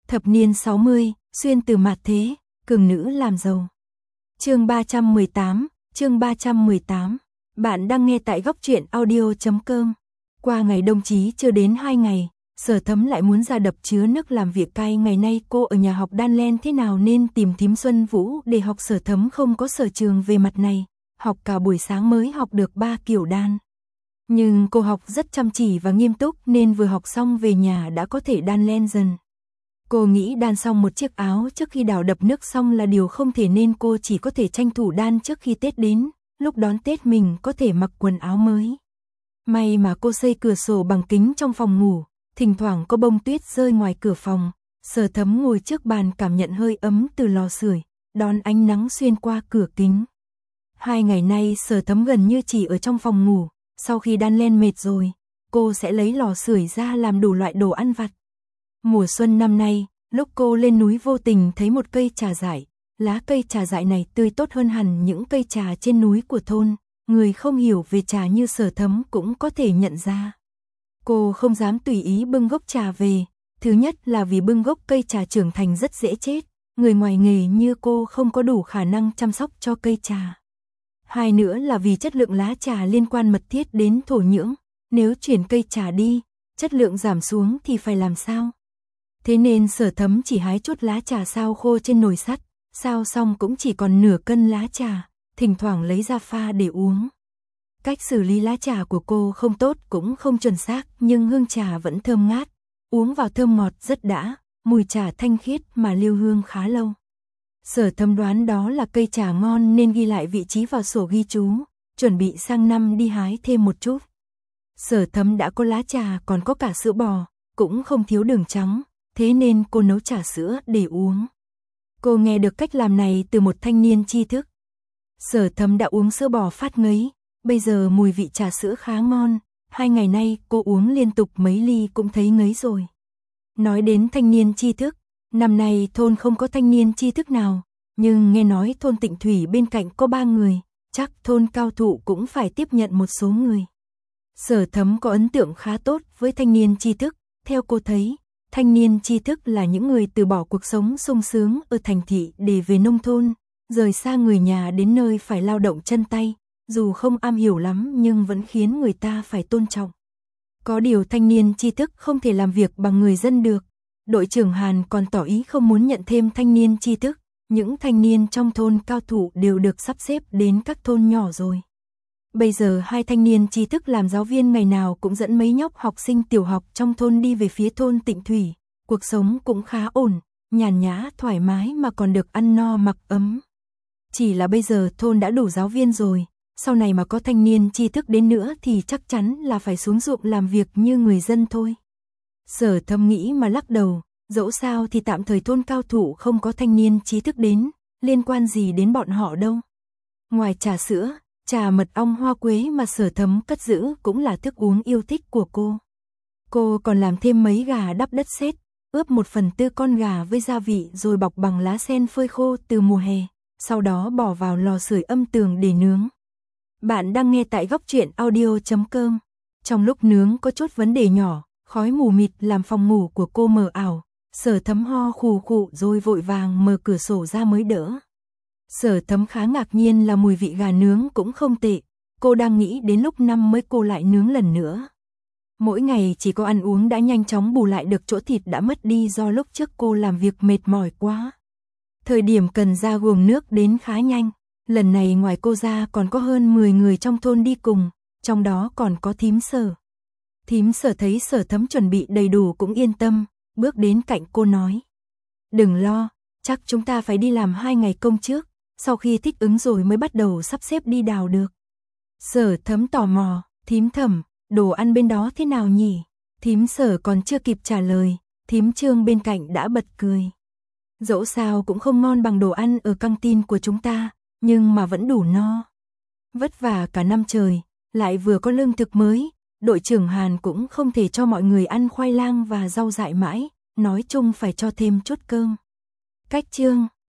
Thập niên 60, xuyên từ mạt thế, cường nữ làm giàu. Chương 318. Bạn đang nghe tại góc truyện audio.com. Qua ngày đồng chí chưa đến 2 ngày, Sở Thấm lại muốn ra đập chứa nước làm việc cay. Ngày nay cô ở nhà học đan len thế nào nên tìm thím Xuân Vũ để học. Sở Thấm không có sở trường về mặt này, học cả buổi sáng mới học được 3 kiểu đan. Nhưng cô học rất chăm chỉ và nghiêm túc nên vừa học xong về nhà đã có thể đan len dần. Cô nghĩ đan xong một chiếc áo trước khi đảo đập nước xong là điều không thể nên cô chỉ có thể tranh thủ đan trước khi Tết đến, lúc đón Tết mình có thể mặc quần áo mới. May mà cô xây cửa sổ bằng kính trong phòng ngủ, thỉnh thoảng có bông tuyết rơi ngoài cửa phòng. Sở Thấm ngồi trước bàn cảm nhận hơi ấm từ lò sưởi, đón ánh nắng xuyên qua cửa kính. 2 ngày nay Sở Thấm gần như chỉ ở trong phòng ngủ, sau khi đan len mệt rồi, cô sẽ lấy lò sưởi ra làm đủ loại đồ ăn vặt. Mùa xuân năm nay, lúc cô lên núi vô tình thấy một cây trà dại, lá cây trà dại này tươi tốt hơn hẳn những cây trà trên núi của thôn, người không hiểu về trà như Sở Thấm cũng có thể nhận ra. Cô không dám tùy ý bưng gốc trà về, thứ nhất là vì bưng gốc cây trà trưởng thành rất dễ chết, người ngoài nghề như cô không có đủ khả năng chăm sóc cho cây trà. Hai nữa là vì chất lượng lá trà liên quan mật thiết đến thổ nhưỡng, nếu chuyển cây trà đi, chất lượng giảm xuống thì phải làm sao? Thế nên Sở Thấm chỉ hái chút lá trà sao khô trên nồi sắt, sao xong cũng chỉ còn nửa cân lá trà, thỉnh thoảng lấy ra pha để uống. Cách xử lý lá trà của cô không tốt cũng không chuẩn xác nhưng hương trà vẫn thơm ngát, uống vào thơm ngọt rất đã, mùi trà thanh khiết mà lưu hương khá lâu. Sở Thấm đoán đó là cây trà ngon nên ghi lại vị trí vào sổ ghi chú, chuẩn bị sang năm đi hái thêm một chút. Sở Thấm đã có lá trà còn có cả sữa bò, cũng không thiếu đường trắng, thế nên cô nấu trà sữa để uống. Cô nghe được cách làm này từ một thanh niên tri thức. Sở Thấm đã uống sữa bò phát ngấy, bây giờ mùi vị trà sữa khá ngon, 2 ngày nay cô uống liên tục mấy ly cũng thấy ngấy rồi. Nói đến thanh niên tri thức, năm nay thôn không có thanh niên tri thức nào, nhưng nghe nói thôn Tịnh Thủy bên cạnh có 3 người, chắc thôn Cao Thụ cũng phải tiếp nhận một số người. Sở Thấm có ấn tượng khá tốt với thanh niên tri thức, theo cô thấy, thanh niên tri thức là những người từ bỏ cuộc sống sung sướng ở thành thị để về nông thôn, rời xa người nhà đến nơi phải lao động chân tay, dù không am hiểu lắm nhưng vẫn khiến người ta phải tôn trọng. Có điều thanh niên tri thức không thể làm việc bằng người dân được. Đội trưởng Hàn còn tỏ ý không muốn nhận thêm thanh niên tri thức, những thanh niên trong thôn Cao Thụ đều được sắp xếp đến các thôn nhỏ rồi. Bây giờ 2 thanh niên tri thức làm giáo viên ngày nào cũng dẫn mấy nhóc học sinh tiểu học trong thôn đi về phía thôn Tịnh Thủy, cuộc sống cũng khá ổn, nhàn nhã thoải mái mà còn được ăn no mặc ấm. Chỉ là bây giờ thôn đã đủ giáo viên rồi, sau này mà có thanh niên tri thức đến nữa thì chắc chắn là phải xuống ruộng làm việc như người dân thôi. Sở Thấm nghĩ mà lắc đầu, dẫu sao thì tạm thời thôn Cao Thụ không có thanh niên trí thức đến, liên quan gì đến bọn họ đâu. Ngoài trà sữa, trà mật ong hoa quế mà Sở Thấm cất giữ cũng là thức uống yêu thích của cô. Cô còn làm thêm mấy gà đắp đất sét, ướp 1/4 con gà với gia vị rồi bọc bằng lá sen phơi khô từ mùa hè, sau đó bỏ vào lò sưởi âm tường để nướng. Bạn đang nghe tại góc truyện audio.com. Trong lúc nướng có chút vấn đề nhỏ, khói mù mịt làm phòng ngủ của cô mờ ảo, Sở Thấm ho khù khụ rồi vội vàng mở cửa sổ ra mới đỡ. Sở Thấm khá ngạc nhiên là mùi vị gà nướng cũng không tệ, cô đang nghĩ đến lúc năm mới cô lại nướng lần nữa. Mỗi ngày chỉ có ăn uống đã nhanh chóng bù lại được chỗ thịt đã mất đi do lúc trước cô làm việc mệt mỏi quá. Thời điểm cần ra guồng nước đến khá nhanh, lần này ngoài cô ra còn có hơn 10 người trong thôn đi cùng, trong đó còn có thím Sở. Thím Sở thấy Sở Thấm chuẩn bị đầy đủ cũng yên tâm, bước đến cạnh cô nói. Đừng lo, chắc chúng ta phải đi làm 2 ngày công trước, sau khi thích ứng rồi mới bắt đầu sắp xếp đi đào được. Sở Thấm tò mò, thím Thẩm, đồ ăn bên đó thế nào nhỉ? Thím Sở còn chưa kịp trả lời, thím Trương bên cạnh đã bật cười. Dẫu sao cũng không ngon bằng đồ ăn ở căng tin của chúng ta, nhưng mà vẫn đủ no. Vất vả cả năm trời, lại vừa có lương thực mới, đội trưởng Hàn cũng không thể cho mọi người ăn khoai lang và rau dại mãi, nói chung phải cho thêm chút cơm. Cách chương